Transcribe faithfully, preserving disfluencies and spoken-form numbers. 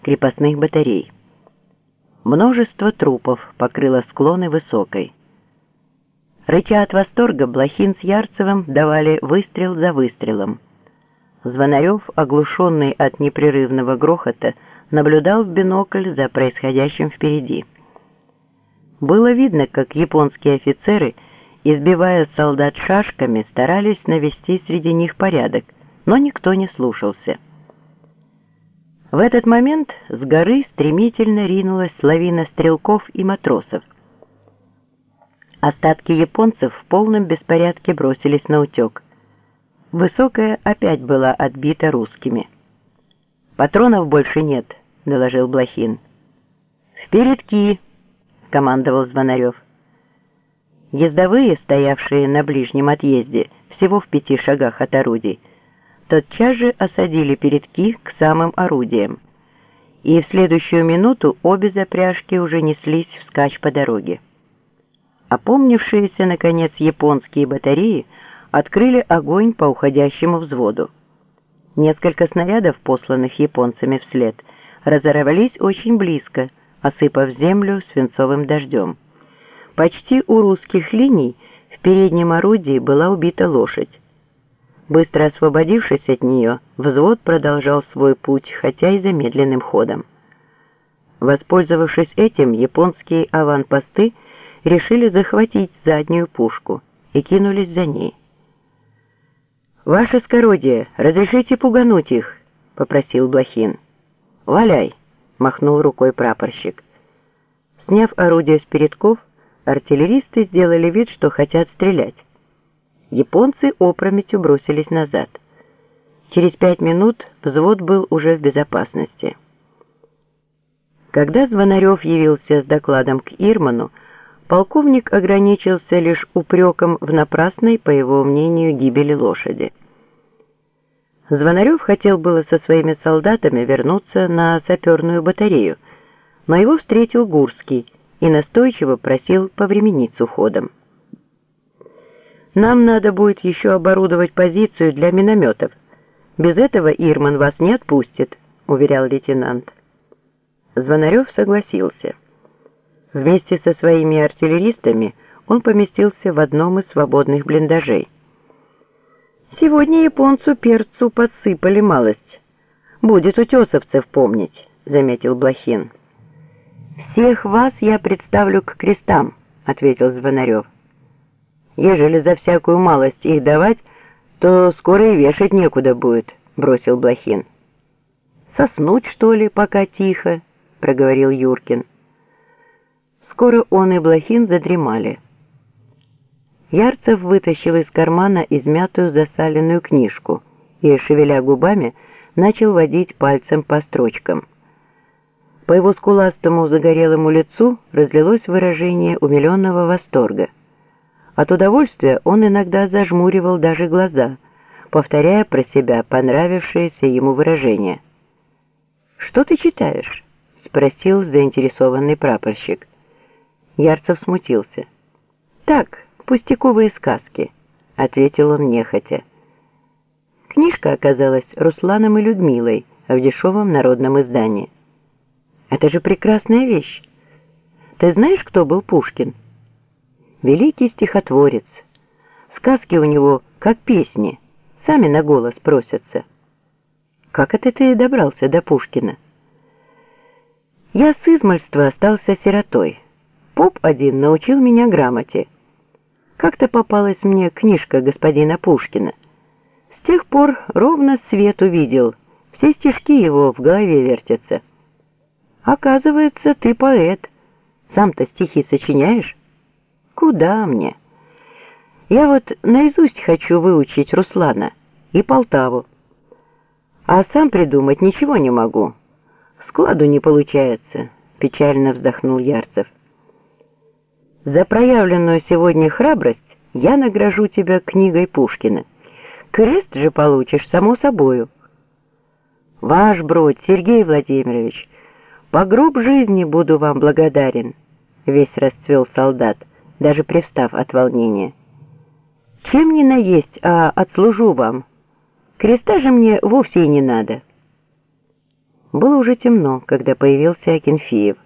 крепостных батарей. Множество трупов покрыло склоны высокой. Рыча от восторга, Блохин с Ярцевым давали выстрел за выстрелом. Звонарев, оглушенный от непрерывного грохота, наблюдал в бинокль за происходящим впереди. Было видно, как японские офицеры, избивая солдат шашками, старались навести среди них порядок, но никто не слушался. В этот момент с горы стремительно ринулась лавина стрелков и матросов. Остатки японцев в полном беспорядке бросились на утек. Высокая опять была отбита русскими. «Патронов больше нет», — доложил Блохин. «Впередки!» — командовал Звонарев. Ездовые, стоявшие на ближнем отъезде, всего в пяти шагах от орудий, тотчас же осадили передки к самым орудиям, и в следующую минуту обе запряжки уже неслись вскачь по дороге. Опомнившиеся, наконец, японские батареи открыли огонь по уходящему взводу. Несколько снарядов, посланных японцами вслед, разорвались очень близко, осыпав землю свинцовым дождем. Почти у русских линий в переднем орудии была убита лошадь. Быстро освободившись от нее, взвод продолжал свой путь, хотя и замедленным ходом. Воспользовавшись этим, японские аванпосты решили захватить заднюю пушку и кинулись за ней. «Ваше скородие, разрешите пугануть их?» — попросил Блохин. «Валяй!» — махнул рукой прапорщик. Сняв орудие с передков, артиллеристы сделали вид, что хотят стрелять. Японцы опрометью бросились назад. Через пять минут взвод был уже в безопасности. Когда Звонарев явился с докладом к Ирману, полковник ограничился лишь упреком в напрасной, по его мнению, гибели лошади. Звонарев хотел было со своими солдатами вернуться на саперную батарею, но его встретил Гурский и настойчиво просил повременить с уходом. «Нам надо будет еще оборудовать позицию для минометов. Без этого Ирман вас не отпустит», — уверял лейтенант. Звонарев согласился. Вместе со своими артиллеристами он поместился в одном из свободных блиндажей. «Сегодня японцу перцу подсыпали малость. Будет утесовцев помнить», — заметил Блохин. «Всех вас я представлю к крестам», — ответил Звонарев. «Ежели за всякую малость их давать, то скоро и вешать некуда будет», — бросил Блохин. «Соснуть, что ли, пока тихо?» — проговорил Юркин. Скоро он и Блохин задремали. Ярцев вытащил из кармана измятую засаленную книжку и, шевеля губами, начал водить пальцем по строчкам. По его скуластому загорелому лицу разлилось выражение умиленного восторга. От удовольствия он иногда зажмуривал даже глаза, повторяя про себя понравившееся ему выражение. «Что ты читаешь?» — спросил заинтересованный прапорщик. Ярцев смутился. «Так, пустяковые сказки», — ответил он нехотя. Книжка оказалась Русланом и Людмилой в дешевом народном издании. «Это же прекрасная вещь! Ты знаешь, кто был Пушкин?» «Великий стихотворец. Сказки у него как песни, сами на голос просятся». «Как это ты добрался до Пушкина?» «Я с измальства остался сиротой. Поп один научил меня грамоте. Как-то попалась мне книжка господина Пушкина. С тех пор ровно свет увидел, все стишки его в голове вертятся. Оказывается, ты поэт. Сам-то стихи сочиняешь? Куда мне? Я вот наизусть хочу выучить Руслана и Полтаву. А сам придумать ничего не могу. Складу не получается», — печально вздохнул Ярцев. «За проявленную сегодня храбрость я награжу тебя книгой Пушкина. Крест же получишь, само собою». «Ваш бродь, Сергей Владимирович, по гроб жизни буду вам благодарен», — весь расцвел солдат, даже привстав от волнения. «Чем не наесть, а отслужу вам. Креста же мне вовсе и не надо». Было уже темно, когда появился Акинфеев.